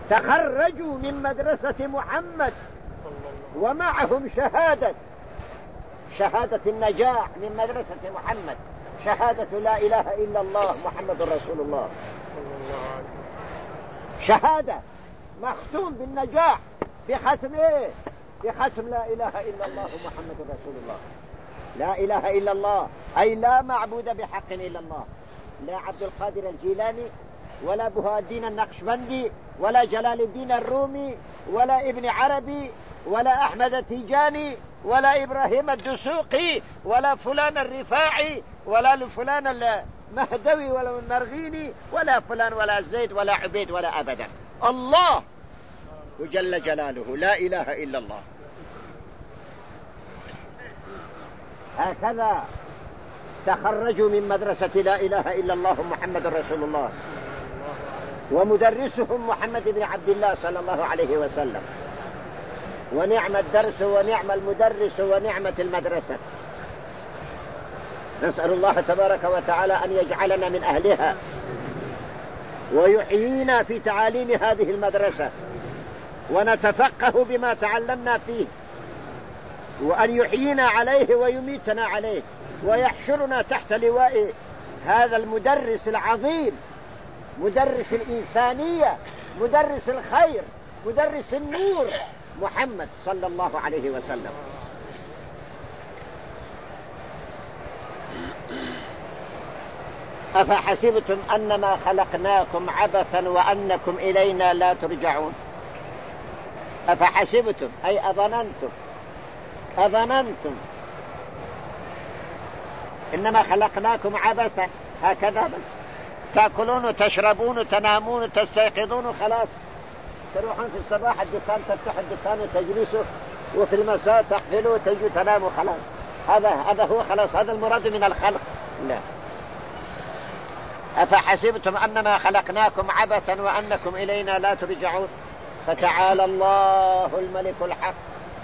تخرجوا من مدرسة محمد ومعهم شهادة النجاح من مدرسة محمد، شهادة لا إله إلا الله محمد رسول الله، شهادة مختوم بالنجاح بختم إيه؟ بختم لا إله إلا الله محمد رسول الله. لا إله إلا الله أي لا معبود بحق إلا الله، لا عبد القادر الجيلاني ولا بهاء الدين النقشبندي ولا جلال الدين الرومي ولا ابن عربي ولا أحمد التيجاني ولا إبراهيم الدسوقي ولا فلان الرفاعي ولا فلان المهدوي ولا المرغيني ولا فلان ولا زيد ولا عبيد ولا أبدا، الله جل جلاله، لا إله إلا الله. هكذا تخرجوا من مدرسة لا إله إلا الله محمد رسول الله، ومدرسهم محمد بن عبد الله صلى الله عليه وسلم، ونعم الدرس ونعم المدرس ونعمة المدرسة. نسأل الله تبارك وتعالى أن يجعلنا من أهلها ويحيينا في تعاليم هذه المدرسة ونتفقه بما تعلمنا فيه، وأن يحيينا عليه ويميتنا عليه ويحشرنا تحت لواء هذا المدرس العظيم، مدرس الإنسانية، مدرس الخير، مدرس النور، محمد صلى الله عليه وسلم. أفحسبتم أنما خلقناكم عبثا وأنكم إلينا لا ترجعون؟ أفحسبتم أي أظننتم إنما خلقناكم عبثا، هكذا بس تأكلون وتشربون وتنامون وتستيقظون وخلاص، تروحون في الصباح الدكان تفتح الدكان وتجلسوا، وفي المساء تقفلوا وتجوا تناموا خلاص، هذا هو خلاص، هذا المراد من الخلق. لا، أفحسبتم أنما خلقناكم عبثا وأنكم إلينا لا ترجعون. فتعالى الله الملك الحق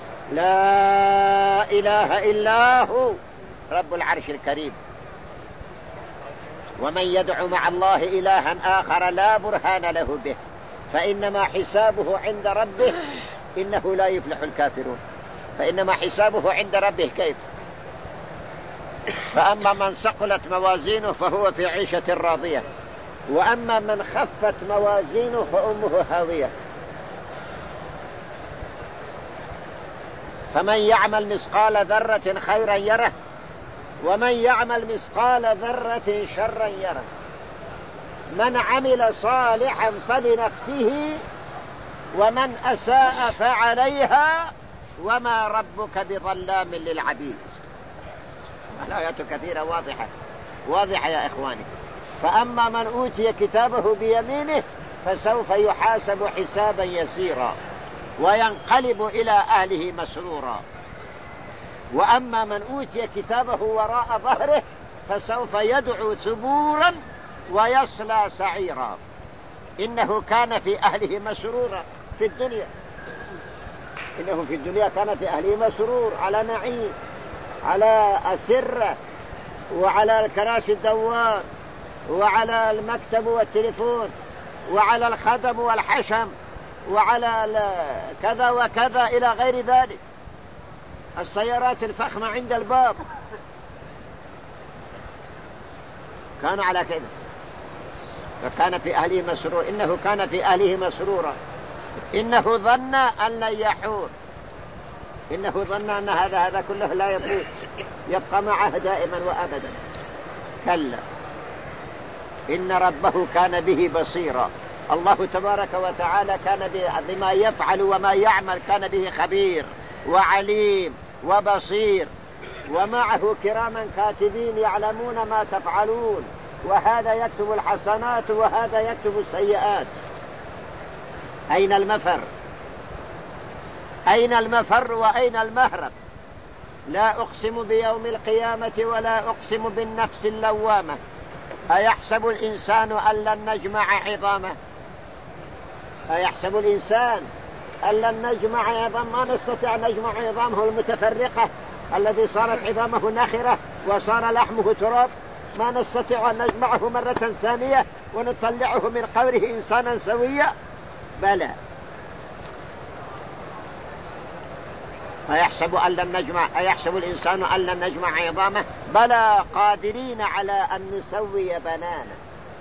لا إله إلا هو رب العرش الكريم. ومن يدعو مع الله إلها آخر لا برهان له به فإنما حسابه عند ربه إنه لا يفلح الكافرون. فإنما حسابه عند ربه كيف؟ فأما من ثقلت موازينه فهو في عيشة راضية، وأما من خفت موازينه فأمه هاوية. فمن يعمل مثقال ذرة خيرا يره ومن يعمل مثقال ذرة شرا يره. من عمل صالحا فلنفسه ومن أساء فعليها وما ربك بظلام للعبيد. الآيات كثيرة واضحة يا إخواني. فأما من أوتي كتابه بيمينه فسوف يحاسب حسابا يسيرا وينقلب إلى أهله مسرورا، وأما من أوتي كتابه وراء ظهره فسوف يدعو ثبورا ويصلى سعيرا. إنه كان في أهله مسرورا في الدنيا، إنه في الدنيا كان في أهله مسرور، على نعيم، على أسرة، وعلى الكراسي الدوار، وعلى المكتب والتليفون، وعلى الخدم والحشم، وعلى كذا وكذا إلى غير ذلك، السيارات الفخمة عند الباب، كان على كذا. فكان في أهله مسرور، إنه كان في أهله مسرورا، إنه ظن أن لن يحور، إنه ظن أن هذا كله لا يفوت، يبقى معه دائما وأبدا. كلا إن ربه كان به بصيرا. الله تبارك وتعالى كان بما يفعل وما يعمل كان به خبير وعليم وبصير، ومعه كراما كاتبين يعلمون ما تفعلون، وهذا يكتب الحسنات وهذا يكتب السيئات. أين المفر؟ أين المفر وأين المهرب؟ لا أقسم بيوم القيامة ولا أقسم بالنفس اللوامة. أيحسب الإنسان أن لن نجمع عظامه؟ أيحسب الإنسان أن لن نجمع عظام؟ ما نستطيع نجمع عظامه المتفرقة الذي صارت عظامه نخرة وصار لحمه تراب، ما نستطيع أن نجمعه مرة ثانية ونطلعه من قبره إنسانا سويا. بلى. أيحسب الإنسان أن لن نجمع عظامه بلى قادرين على أن نسوي بنانه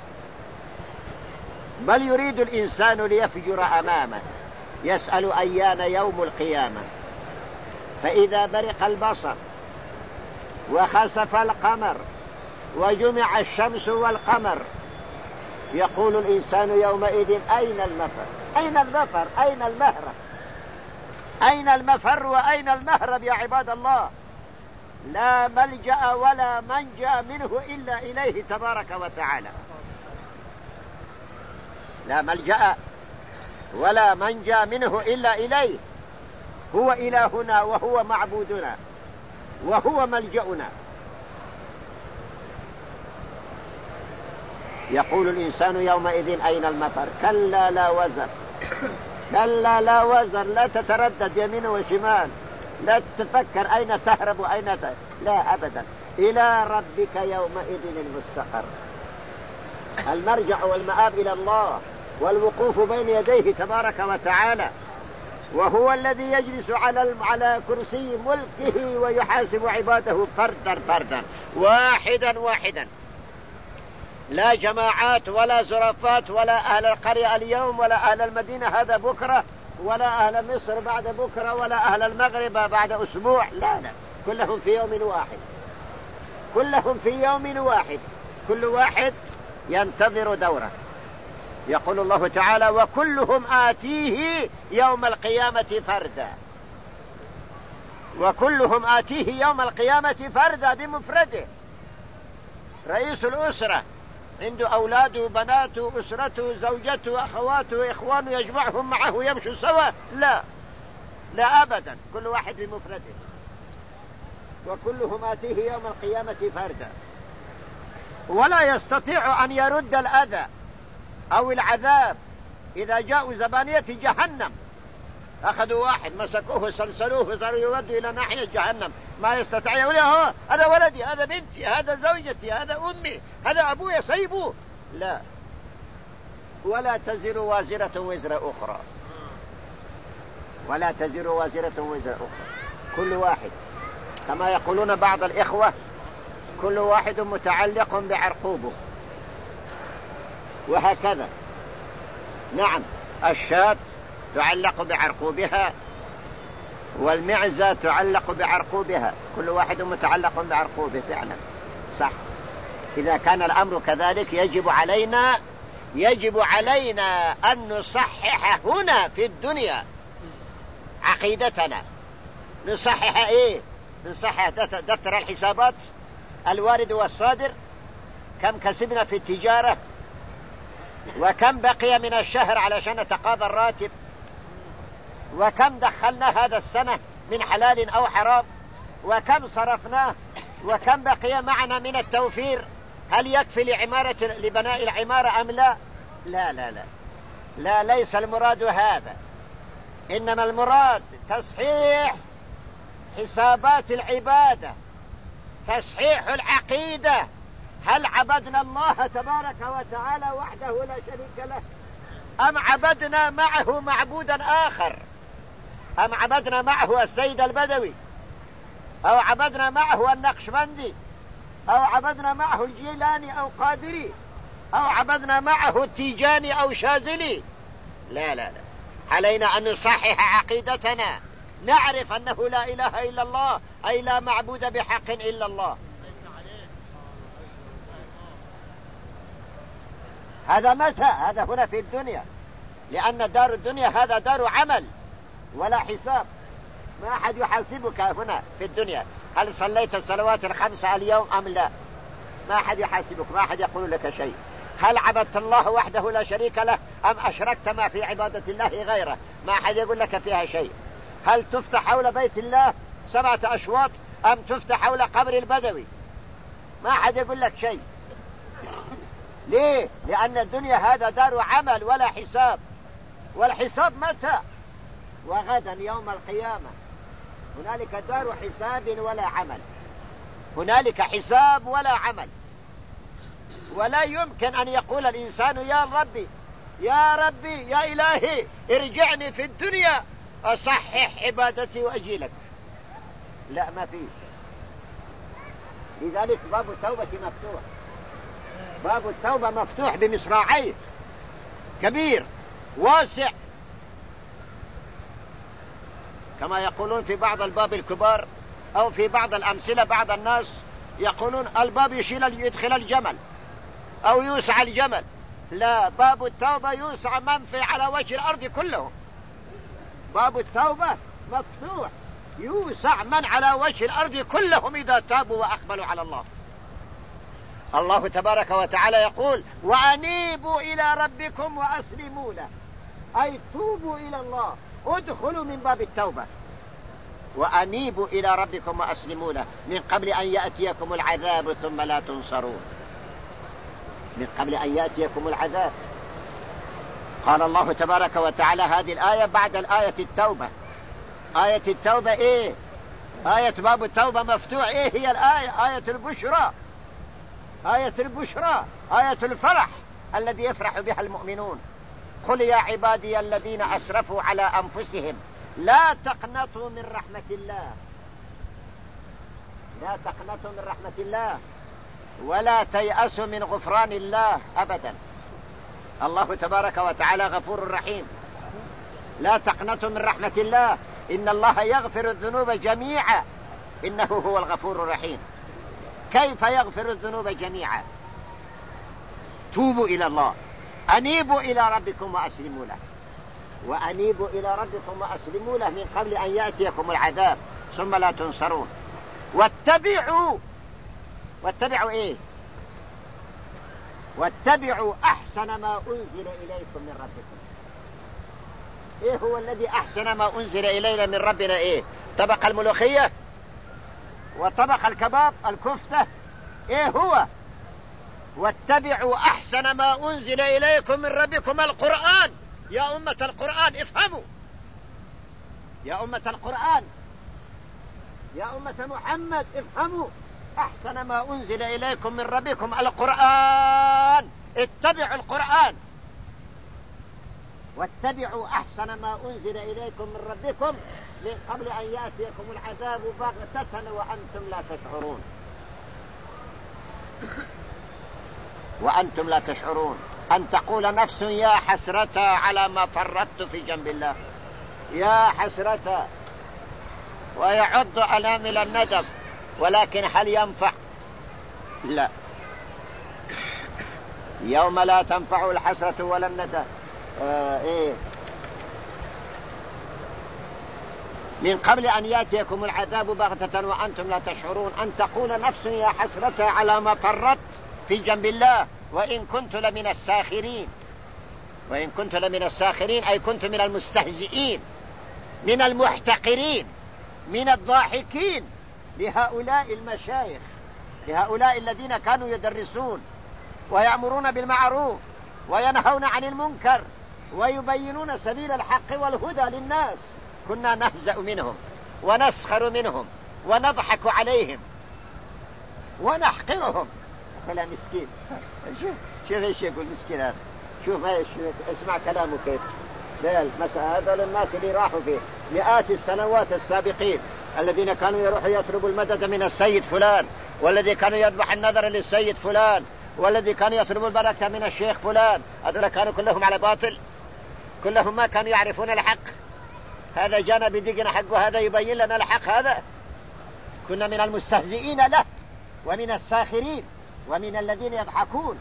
بل يريد الإنسان ليفجر أمامه يسأل أيان يوم القيامة فإذا برق البصر وخسف القمر وجمع الشمس والقمر يقول الإنسان يومئذ أين المفر أين المفر أين المهرب أين المفر وأين المهرب يا عباد الله. لا ملجأ ولا منجأ منه إلا إليه تبارك وتعالى. لا ملجأ ولا منجأ منه إلا إليه. هو إلهنا وهو معبودنا وهو ملجأنا. يقول الإنسان يومئذ أين المفر كلا لا وزر كلا لا وزر. لا تتردد يمين وشمال لا تفكر أين تهرب وأين لا أبدا. إلى ربك يومئذ المستقر. المرجع والمآب إلى الله والوقوف بين يديه تبارك وتعالى وهو الذي يجلس على كرسي ملكه ويحاسب عباده فردا فردا واحدا واحدا. لا جماعات ولا زرافات ولا أهل القرية اليوم ولا أهل المدينة هذا بكرة ولا أهل مصر بعد بكرة ولا أهل المغرب بعد أسبوع. لا لا كلهم في يوم واحد. كلهم في يوم واحد. كل واحد ينتظر دوره. يقول الله تعالى وكلهم آتيه يوم القيامة فردا. وكلهم آتيه يوم القيامة فردا بمفرده. رئيس الأسرة عنده أولاده وبناته أسرته زوجته أخواته إخوانه يجمعهم معه يمشوا سوا. لا لا أبدا كل واحد بمفرده. وكلهم آتيه يوم القيامة فردا ولا يستطيع أن يرد الأذى أو العذاب. إذا جاءوا زبانية جهنم أخذوا واحد مسكوه سلسلوه وصاروا يودوا إلى ناحية جهنم ما يستطيع يقول له هذا ولدي هذا بنتي هذا زوجتي هذا أمي هذا أبوي سيبوه. لا ولا تزر وازرة وزر أخرى. ولا تزر وازرة وزر أخرى. كل واحد كما يقولون بعض الإخوة كل واحد متعلق بعرقوبه. وهكذا نعم الشاة تعلق بعرقوبها والمعزة تعلق بعرقوبها. كل واحد متعلق بعرقوبه فعلا صح. إذا كان الأمر كذلك يجب علينا أن نصحح هنا في الدنيا عقيدتنا. نصحح إيه؟ نصحح دفتر الحسابات الوارد والصادر. كم كسبنا في التجارة وكم بقي من الشهر علشان نتقاضى الراتب وكم دخلنا هذا السنة من حلال أو حرام وكم صرفناه وكم بقي معنا من التوفير. هل يكفي لبناء العمارة أم لا؟ لا لا لا لا ليس المراد هذا. إنما المراد تصحيح حسابات العبادة تصحيح العقيدة. هل عبدنا الله تبارك وتعالى وحده لا شريك له أم عبدنا معه معبودا آخر؟ أم عبدنا معه السيد البدوي أو عبدنا معه النقشبندي أو عبدنا معه الجيلاني أو قادري أو عبدنا معه التيجاني أو شاذلي؟ لا لا لا علينا أن نصحح عقيدتنا. نعرف أنه لا إله إلا الله أي لا معبود بحق إلا الله. هذا متى؟ هذا هنا في الدنيا. لأن دار الدنيا هذا دار عمل ولا حساب. ما أحد يحاسبك هنا في الدنيا هل صليت الصلوات الخمس اليوم أم لا. ما أحد يحاسبك. ما أحد يقول لك شيء. هل عبدت الله وحده لا شريك له أم أشركت ما في عبادة الله غيره؟ ما أحد يقول لك فيها شيء. هل تفتح حول بيت الله 7 أشواط أم تفتح حول قبر البدوي؟ ما أحد يقول لك شيء. ليه؟ لأن الدنيا هذا دار عمل ولا حساب. والحساب متى؟ وغدا يوم القيامة. هنالك دار حساب ولا عمل. هنالك حساب ولا عمل. ولا يمكن أن يقول الإنسان يا ربي يا ربي يا إلهي ارجعني في الدنيا أصحح عبادتي وأجي لك. لا، ما فيه. لذلك باب التوبة مفتوح، باب التوبة مفتوح بمصراعيه، كبير واسع، كما يقولون في بعض الباب الكبار أو في بعض الأمثلة. بعض الناس يقولون الباب يدخل الجمل أو يوسع الجمل. لا، باب التوبة يوسع من في على وجه الأرض كلهم. باب التوبة مفتوح يوسع من على وجه الأرض كلهم إذا تابوا وأقبلوا على الله. الله تبارك وتعالى يقول وأنيبوا إلى ربكم وأسلموا له، أي توبوا إلى الله، ادخلوا من باب التوبة. وأنيبوا إلى ربكم وأسلموا له من قبل أن يأتيكم العذاب ثم لا تنصرون. من قبل أن يأتيكم العذاب. قال الله تبارك وتعالى هذه الآية بعد الآية التوبة. آية التوبة إيه؟ آية باب التوبة مفتوح. إيه هي الآية؟ آية البشرى، آية البشرى، آية الفرح الذي يفرح بها المؤمنون. قل يا عبادي الذين أسرفوا على أنفسهم لا تقنطوا من رحمة الله، لا تقنطوا من رحمة الله ولا تيأسوا من غفران الله أبدا. الله تبارك وتعالى غفور رحيم. لا تقنطوا من رحمة الله، إن الله يغفر الذنوب جميعا إنه هو الغفور الرحيم. كيف يغفر الذنوب جميعا؟ توبوا إلى الله، أنيبوا إلى ربكم وأسلموا له. وأنيبوا إلى ربكم وأسلموا له من قبل أن يأتيكم العذاب ثم لا تنصرون. واتبعوا إيه؟ واتبعوا أحسن ما أنزل إليكم من ربكم. إيه هو الذي أحسن ما أنزل إلينا من ربنا؟ إيه؟ طبق الملوخية وطبق الكباب الكفتة؟ إيه هو؟ واتبعوا أحسن ما أنزل إليكم من ربكم القرآن. يا أمة القرآن افهموا، يا أمة القرآن، يا أمة محمد افهموا. أحسن ما أنزل إليكم من ربكم القرآن، اتبعوا القرآن. واتبعوا أحسن ما أنزل إليكم من ربكم من قبل أن يأتيكم العذاب بغتة وأنتم لا تشعرون. وأنتم لا تشعرون. أن تقول نفس يا حسرة على ما فرطت في جنب الله، يا حسرة، ويعض أنامل الندم. ولكن هل ينفع؟ لا. يوم لا تنفع الحسرة ولا الندم. من قبل أن يأتيكم العذاب بغتة وأنتم لا تشعرون. أن تقول نفس يا حسرة على ما فرطت في جنب الله وإن كنت لمن الساخرين. وإن كنت لمن الساخرين أي كنت من المستهزئين، من المحتقرين، من الضاحكين لهؤلاء المشايخ، لهؤلاء الذين كانوا يدرسون ويأمرون بالمعروف وينهون عن المنكر ويبينون سبيل الحق والهدى للناس. كنا نهزأ منهم ونسخر منهم ونضحك عليهم ونحقرهم. فلا مسكين. شوف ايش يقول مسكين هذا. شوف ايش، اسمع كلامه كيف. هذول الناس اللي راحوا في مئات السنوات السابقين، الذين كانوا يروحوا يطلبوا المدد من السيد فلان، والذي كانوا يذبح النذر للسيد فلان، والذي كانوا يطلبوا البركة من الشيخ فلان. هذول كانوا كلهم على باطل، كلهم ما كانوا يعرفون الحق. هذا جانا بدقنا حق وهذا يبين لنا الحق. هذا كنا من المستهزئين له ومن الساخرين ومن الذين يضحكون.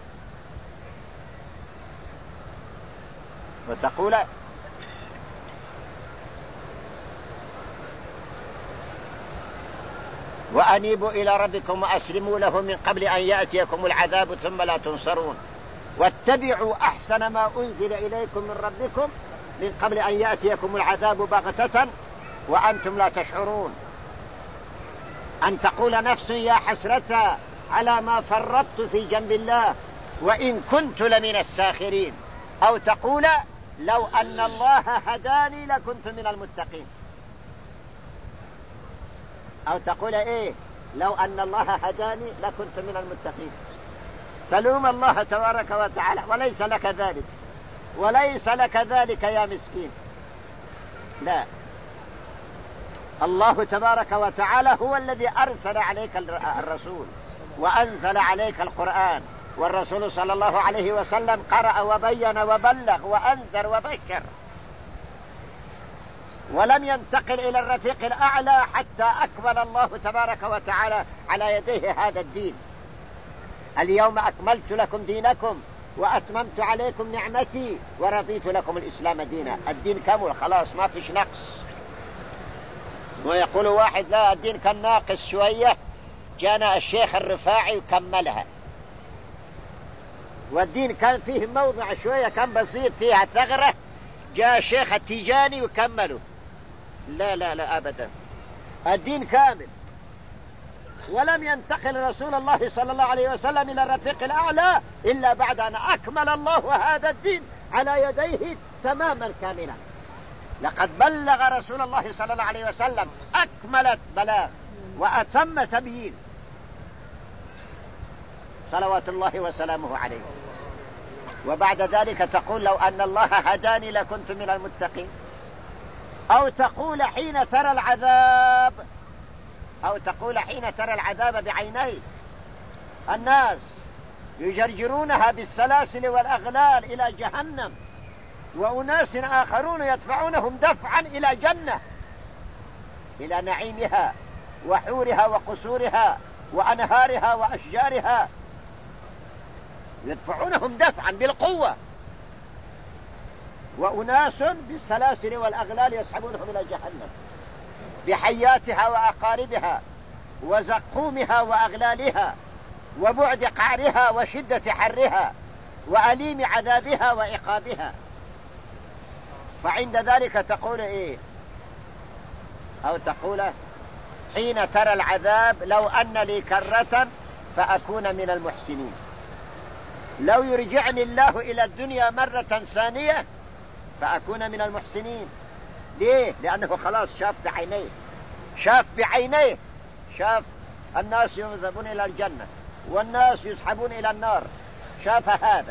وتقول وأنيبوا إلى ربكم وأسلموا له من قبل أن يأتيكم العذاب ثم لا تنصرون. واتبعوا أحسن ما أنزل إليكم من ربكم من قبل أن يأتيكم العذاب بغتة وأنتم لا تشعرون. أن تقول نفس يا حسرة على ما فرطت في جنب الله وإن كنت لمن الساخرين. أو تقول لو أن الله هداني لكنت من المتقين. أو تقول إيه؟ لو أن الله هداني لكنت من المتقين. تلوم الله تبارك وتعالى وليس لك ذلك. وليس لك ذلك يا مسكين. لا، الله تبارك وتعالى هو الذي أرسل عليك الرسول وأنزل عليك القرآن، والرسول صلى الله عليه وسلم قرأ وبين وبلغ وأنذر وبشر، ولم ينتقل إلى الرفيق الأعلى حتى أكمل الله تبارك وتعالى على يديه هذا الدين. اليوم أكملت لكم دينكم وأتممت عليكم نعمتي ورضيت لكم الإسلام دينا. الدين كامل خلاص، ما فيش نقص. ويقول واحد لا الدين كان ناقص شوية، جانا الشيخ الرفاعي وكملها. والدين كان فيه موضع شوية كان بسيط فيها ثغرة، جاء الشيخ التيجاني وكمله. لا لا لا أبدا، الدين كامل. ولم ينتقل رسول الله صلى الله عليه وسلم إلى الرفيق الأعلى إلا بعد أن أكمل الله هذا الدين على يديه تماما كاملا. لقد بلغ رسول الله صلى الله عليه وسلم أكمل بلاغ وأتم تبيين صلوات الله وسلامه عليه. وبعد ذلك تقول لو أن الله هداني لكنت من المتقين، أو تقول حين ترى العذاب، أو تقول حين ترى العذاب بعيني الناس يجرجرونها بالسلاسل والأغلال إلى جهنم، وأناس آخرون يدفعونهم دفعا إلى جنة، إلى نعيمها وحورها وقصورها وأنهارها وأشجارها، يدفعونهم دفعا بالقوة، وأناس بالسلاسل والأغلال يسحبونهم إلى جهنم بحياتها وأقاربها وزقومها وأغلالها وبعد قعرها وشدة حرها وأليم عذابها وعقابها. فعند ذلك تقول إيه؟ أو تقول حين ترى العذاب لو أن لي كرة فأكون من المحسنين، لو يرجعني الله إلى الدنيا مرة ثانية فأكون من المحسنين. ليه؟ لأنه خلاص شاف بعينيه، شاف بعينيه، شاف الناس يذهبون إلى الجنة والناس يسحبون إلى النار، شاف هذا،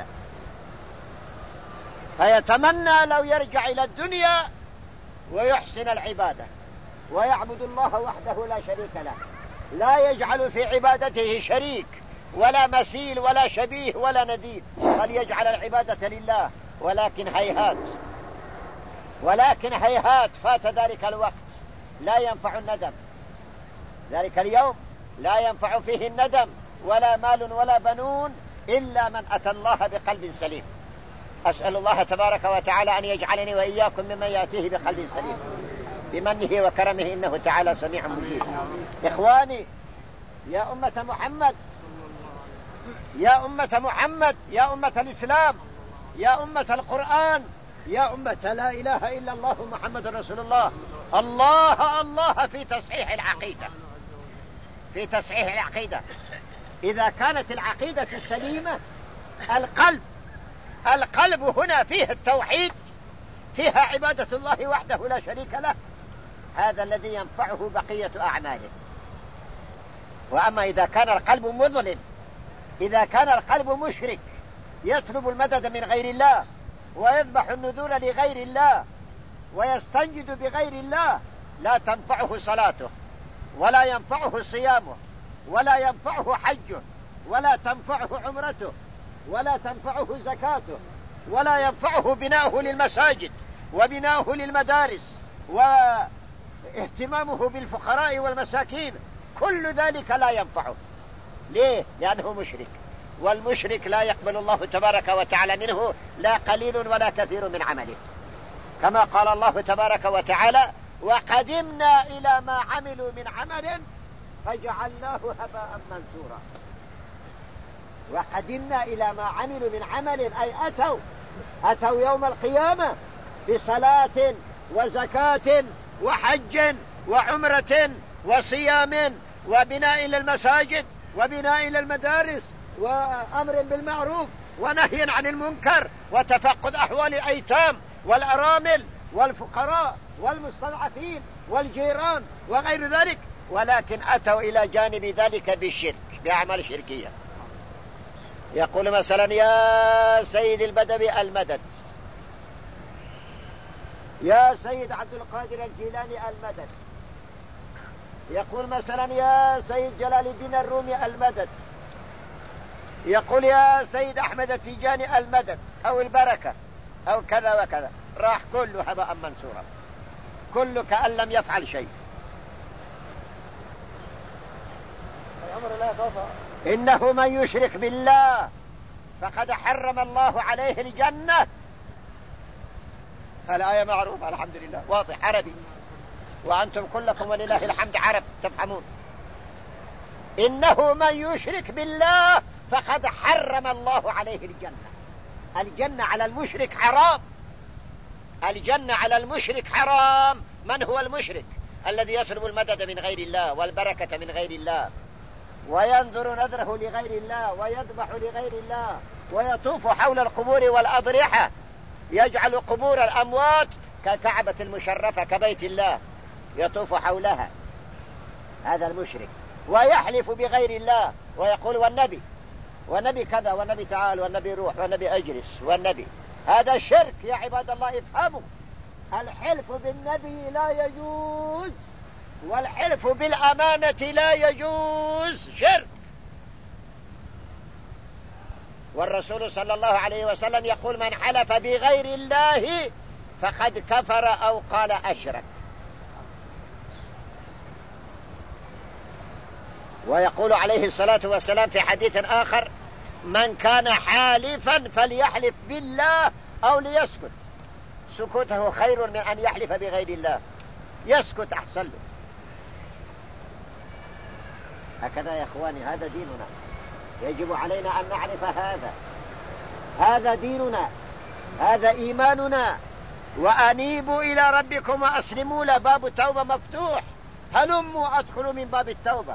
فيتمنى لو يرجع إلى الدنيا ويحسن العبادة ويعبد الله وحده لا شريك له، لا يجعل في عبادته شريك ولا مثيل ولا شبيه ولا نديد، بل يجعل العبادة لله. ولكن هيهات فات ذلك الوقت، لا ينفع الندم. ذلك اليوم لا ينفع فيه الندم ولا مال ولا بنون إلا من أتى الله بقلب سليم. أسأل الله تبارك وتعالى أن يجعلني وإياكم ممن يأتيه بقلب سليم بمنه وكرمه، إنه تعالى سميع مجيب. إخواني، يا أمة محمد، يا أمة محمد، يا أمة الإسلام، يا أمة القرآن، يا أمة لا إله إلا الله محمد رسول الله، الله الله في تصحيح العقيدة، في تصحيح العقيدة. إذا كانت العقيدة السليمة، القلب هنا فيه التوحيد، فيها عبادة الله وحده لا شريك له، هذا الذي ينفعه بقية أعماله. وأما إذا كان القلب مظلم، إذا كان القلب مشرك يطلب المدد من غير الله ويذبح النذور لغير الله ويستنجد بغير الله، لا تنفعه صلاته ولا ينفعه صيامه ولا ينفعه حجه ولا تنفعه عمرته ولا تنفعه زكاته ولا ينفعه بناؤه للمساجد وبناؤه للمدارس واهتمامه بالفقراء والمساكين، كل ذلك لا ينفعه. ليه؟ لأنه مشرك، والمشرك لا يقبل الله تبارك وتعالى منه لا قليل ولا كثير من عمله، كما قال الله تبارك وتعالى: وقدمنا إلى ما عملوا من عمل فجعلناه هباء منثورا. وقدمنا إلى ما عملوا من عمل، أي أتوا يوم القيامة بصلاة وزكاة وحج وعمرة وصيام وبناء للمساجد وبناء للمدارس وأمر بالمعروف ونهي عن المنكر وتفقد أحوال الأيتام والأرامل والفقراء والمستضعفين والجيران وغير ذلك، ولكن أتوا إلى جانب ذلك بالشرك، بأعمال شركية. يقول مثلا: يا سيد البدوي المدد، يا سيد عبد القادر الجيلاني المدد، يقول مثلا يا سيد جلال الدين الرومي المدد، يقول يا سيد أحمد التيجاني المدد أو البركة أو كذا وكذا، راح كله هباء منثورا، كله كأن لم يفعل شيء. إنه من يشرك بالله فقد حرم الله عليه الجنة. الآية معروفة الحمد لله، واضح عربي، وأنتم كلكم ولله الحمد عرب تفهمون. إنه من يشرك بالله فقد حرم الله عليه الجنة. الجنة على المشرك حرام، الجنة على المشرك حرام. من هو المشرك؟ الذي يطلب المدد من غير الله والبركة من غير الله، وينظر نذره لغير الله، ويذبح لغير الله، ويطوف حول القبور والأضرحة، يجعل قبور الأموات ككعبة المشرفة كبيت الله يطوف حولها، هذا المشرك. ويحلف بغير الله ويقول والنبي كذا، والنبي تعال، والنبي روح، والنبي أجلس، والنبي. هذا شرك يا عباد الله، افهموا. الحلف بالنبي لا يجوز، والحلف بالأمانة لا يجوز، شرك. والرسول صلى الله عليه وسلم يقول من حلف بغير الله فقد كفر أو قال أشرك. ويقول عليه الصلاة والسلام في حديث آخر من كان حالفا فليحلف بالله أو ليسكت، سكوته خير من أن يحلف بغير الله، يسكت أحسن له. هكذا يا إخواني، هذا ديننا، يجب علينا أن نعرف هذا ديننا، هذا إيماننا. وأنيبوا إلى ربكم وأسلموا له، باب التوبة مفتوح، هلموا أدخلوا من باب التوبة.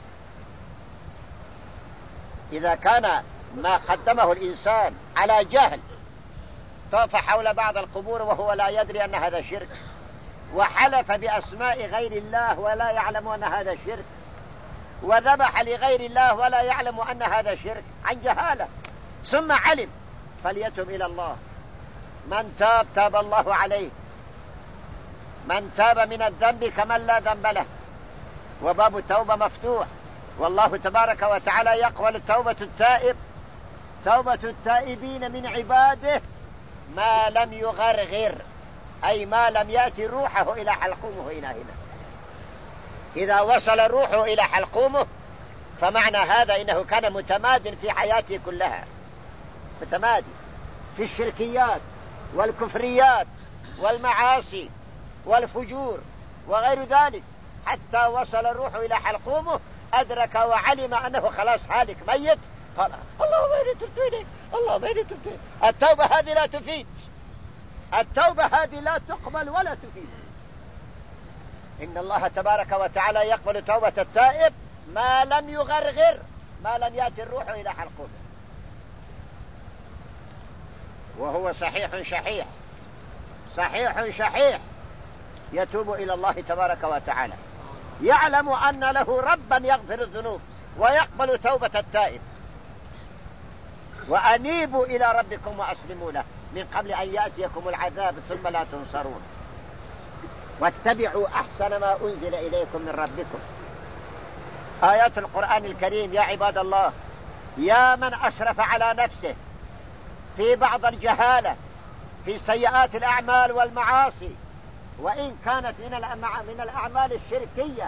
إذا كان ما قدمه الإنسان على جهل، طاف حول بعض القبور وهو لا يدري أن هذا شرك، وحلف بأسماء غير الله ولا يعلم أن هذا شرك، وذبح لغير الله ولا يعلم أن هذا شرك عن جهالة، ثم علم، فليتب إلى الله. من تاب تاب الله عليه، من تاب من الذنب كمن لا ذنب له، وباب التوبة مفتوح. والله تبارك وتعالى يقبل توبة التائب، توبة التائبين من عباده ما لم يغرغر، أي ما لم يأتي روحه إلى حلقومه إلى هنا. إذا وصل روحه إلى حلقومه فمعنى هذا إنه كان متماد في حياته كلها، متماد في الشركيات والكفريات والمعاصي والفجور وغير ذلك، حتى وصل الروح إلى حلقومه أدرك وعلم أنه خلاص هالك ميت، قال اللهم إني تبت إليك، اللهم إني تبت إليك. التوبة هذه لا تفيد، التوبة هذه لا تقبل ولا تفيد. إن الله تبارك وتعالى يقبل توبة التائب ما لم يغرغر، ما لم يأتي الروح إلى حلقومه، وهو صحيح شحيح، صحيح شحيح، يتوب إلى الله تبارك وتعالى، يعلم أن له ربا يغفر الذنوب ويقبل توبة التائب. وأنيبوا إلى ربكم وأسلموا له من قبل أن يأتيكم العذاب ثم لا تنصرون، واتبعوا أحسن ما أنزل إليكم من ربكم. آيات القرآن الكريم يا عباد الله، يا من أسرف على نفسه في بعض الجهالة في سيئات الأعمال والمعاصي، وإن كانت من الأعمال الشركية،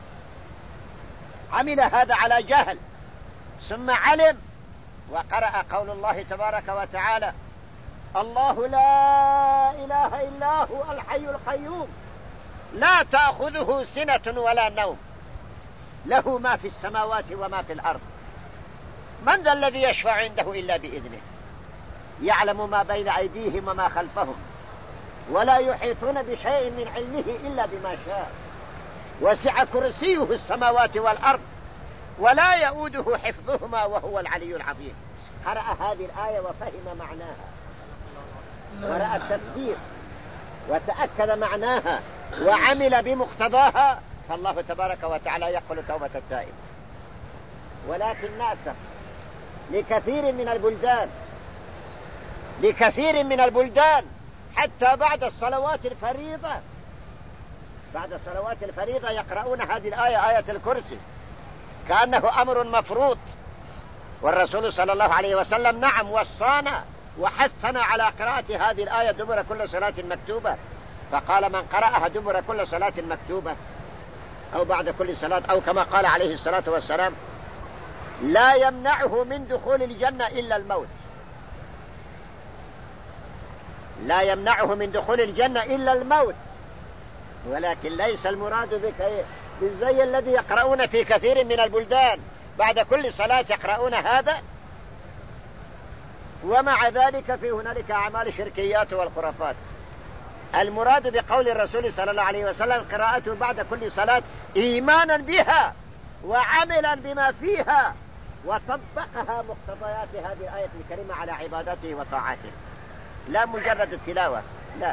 عمل هذا على جهل ثم علم وقرأ قول الله تبارك وتعالى الله لا إله إلا هو الحي القيوم لا تأخذه سنة ولا نوم له ما في السماوات وما في الأرض من ذا الذي يشفع عنده إلا بإذنه يعلم ما بين أيديهم وما خلفهم ولا يحيطون بشيء من علمه إلا بما شاء وسع كرسيه السماوات والأرض ولا يؤوده حفظهما وهو العلي العظيم. قرأ هذه الآية وفهم معناها ورأى التفسير وتأكد معناها وعمل بمقتضاها، فالله تبارك وتعالى يقبل توبة التائب. ولكن نأسف لكثير من البلدان حتى بعد الصلوات الفريضة، بعد الصلوات الفريضة يقرؤون هذه الآية، آية الكرسي، كأنه أمر مفروض. والرسول صلى الله عليه وسلم نعم وصانا وحثنا على قراءة هذه الآية دبر كل صلاة مكتوبة، فقال من قرأها دبر كل صلاة مكتوبة أو بعد كل صلاة، أو كما قال عليه الصلاة والسلام لا يمنعه من دخول الجنة إلا الموت، لا يمنعه من دخول الجنة إلا الموت. ولكن ليس المراد بالزي الذي يقرؤون في كثير من البلدان بعد كل صلاة يقرؤون هذا، ومع ذلك في هنالك أعمال شركيات والخرافات. المراد بقول الرسول صلى الله عليه وسلم قراءته بعد كل صلاة إيمانا بها وعملا بما فيها وطبقها مقتضيات هذه الآية الكريمة على عبادته وطاعته، لا مجرد التلاوة، لا.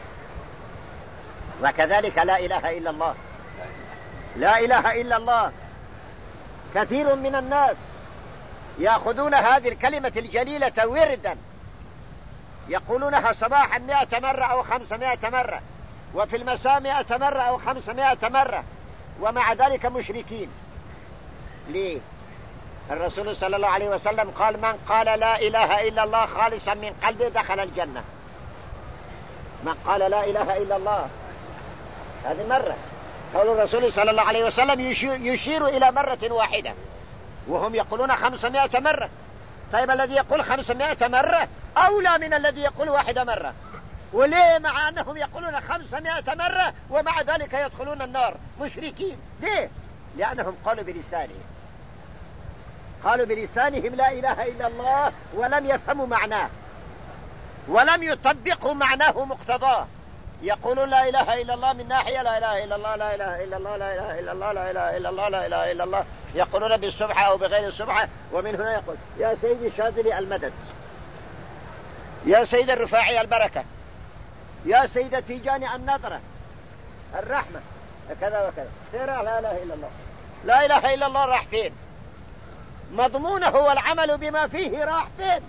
وكذلك لا إله إلا الله، لا إله إلا الله. كثير من الناس يأخذون هذه الكلمة الجليلة وردا، يقولونها صباحا 100 مرة أو 500 مرة، وفي المساء 100 مرة أو 500 مرة، ومع ذلك مشركين. ليه؟ الرسول صلى الله عليه وسلم قال من قال لا إله إلا الله خالصا من قلبه دخل الجنة. من قال لا إله إلا الله، هذه مرة. قول الرسول صلى الله عليه وسلم يشير إلى مرة واحدة، وهم يقولون 500 مرة. طيب الذي يقول 500 مرة أولى من الذي يقول 1 مرة. وليه مع أنهم يقولون 500 مرة ومع ذلك يدخلون النار مشركين؟ ليه؟ لأنهم قالوا بلسانهم، قالوا بلسانهم لا إله إلا الله ولم يفهموا معناه ولم يطبقوا معناه مقتضاه. يقولون لا إله إلا الله من ناحية، لا إله إلا الله، لا إله إلا الله، لا إله إلا الله، لا إله إلا الله، لا إله إلا الله، يقولون بالسبحة أو بغير السبحة. ومن هنا يقول يا سيدي الشاذلي المدد، يا سيد الرفاعي البركة، يا سيد تيجاني النظرة الرحمة، كذا وكذا. ترى لا إله إلا الله، لا إله إلا الله راح فين؟ مضمونه والعمل بما فيه راح فين؟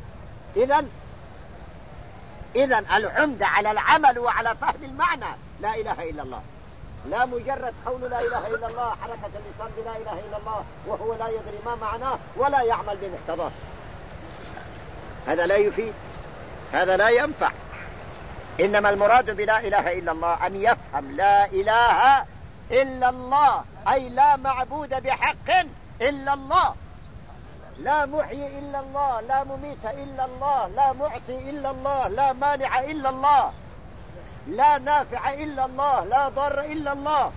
إذن العمدة على العمل وعلى فهم المعنى لا إله إلا الله، لا مجرد قول لا إله إلا الله، حركة اللسان بلا إله إلا الله وهو لا يدري ما معناه ولا يعمل بمقتضاه. هذا لا يفيد، هذا لا ينفع. إنما المراد بلا إله إلا الله أن يفهم لا إله إلا الله، أي لا معبود بحق إلا الله، لا محيي إلا الله، لا مميت إلا الله، لا معطي إلا الله، لا مانع إلا الله، لا نافع إلا الله، لا ضار إلا الله.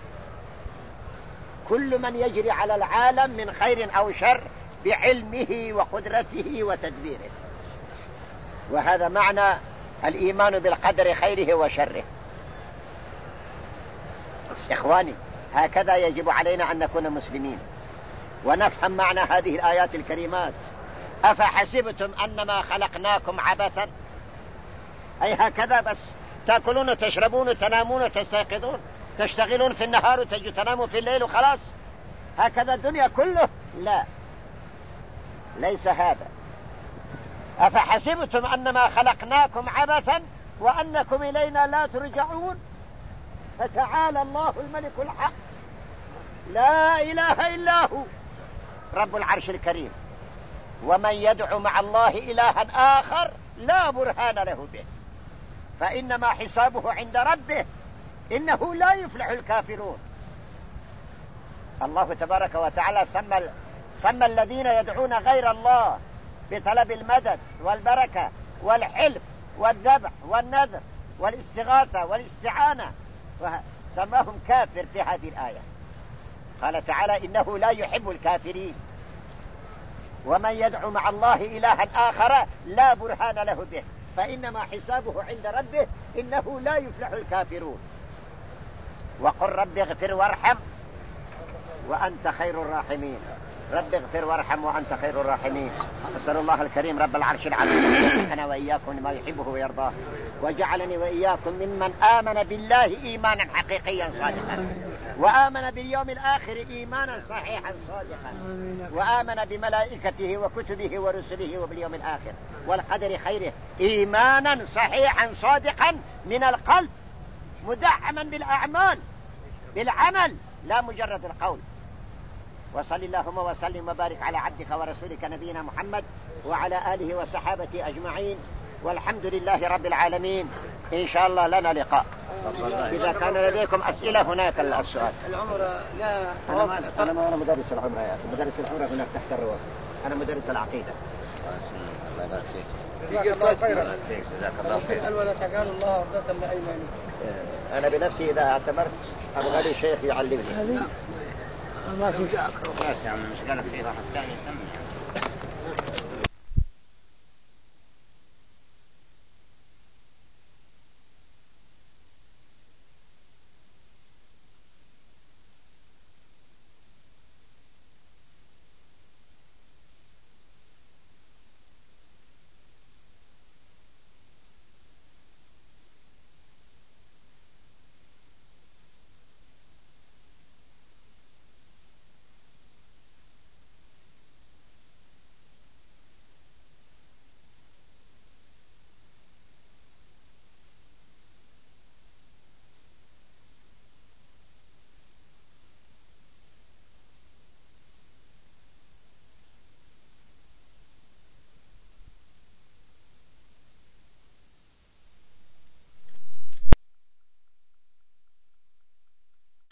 كل من يجري على العالم من خير أو شر بعلمه وقدرته وتدبيره. وهذا معنى الإيمان بالقدر خيره وشره. إخواني، هكذا يجب علينا أن نكون مسلمين ونفهم معنى هذه الآيات الكريمات. أفحسبتم أنما خلقناكم عبثا، أي هكذا بس تأكلون وتشربون وتنامون وتستيقظون، تشتغلون في النهار وتنامون في الليل وخلاص، هكذا الدنيا كله؟ لا، ليس هذا. أفحسبتم أنما خلقناكم عبثا وأنكم إلينا لا ترجعون، فتعالى الله الملك الحق لا إله إلا هو رب العرش الكريم. ومن يدعو مع الله إلها آخر لا برهان له به فإنما حسابه عند ربه إنه لا يفلح الكافرون. الله تبارك وتعالى سمى الذين يدعون غير الله بطلب المدد والبركة والحلف والذبح والنذر والاستغاثة والاستعانة، سماهم كافر في هذه الآية. قال تعالى إنه لا يحب الكافرين. ومن يدعو مع الله إلها آخر لا برهان له به فإنما حسابه عند ربه إنه لا يفلح الكافرون. وقل رب اغفر وارحم وأنت خير الراحمين. رب اغفر وارحم وأنت خير الراحمين. أسأل الله الكريم رب العرش العظيم أنا وإياكم لما يحبه ويرضاه، وجعلني وإياكم ممن آمن بالله إيمانا حقيقيا صادقا. وآمن باليوم الآخر إيمانا صحيحا صادقا، وآمن بملائكته وكتبه ورسله وباليوم الآخر والقدر خيره إيمانا صحيحا صادقا من القلب مدعما بالأعمال، بالعمل لا مجرد القول. وصل اللهم وسلم وبارك على عبدك ورسولك نبينا محمد وعلى آله وصحابته أجمعين، والحمد لله رب العالمين. إن شاء الله لنا لقاء. إذا كان لديكم أسئلة هناك السؤال. العمر لا أنا مدرس العمرة يا أخي، مدرس العمرة هناك تحت الرواق، أنا مدرس العقيدة. الله يبارك فيك. جزاك الله خير. الولا شكر الله وفضل لأيماني. أنا بنفسي إذا اعتمرت أبغى لي شيخ يعلمني. ما في ناس يا عم مش قالك في واحد ثاني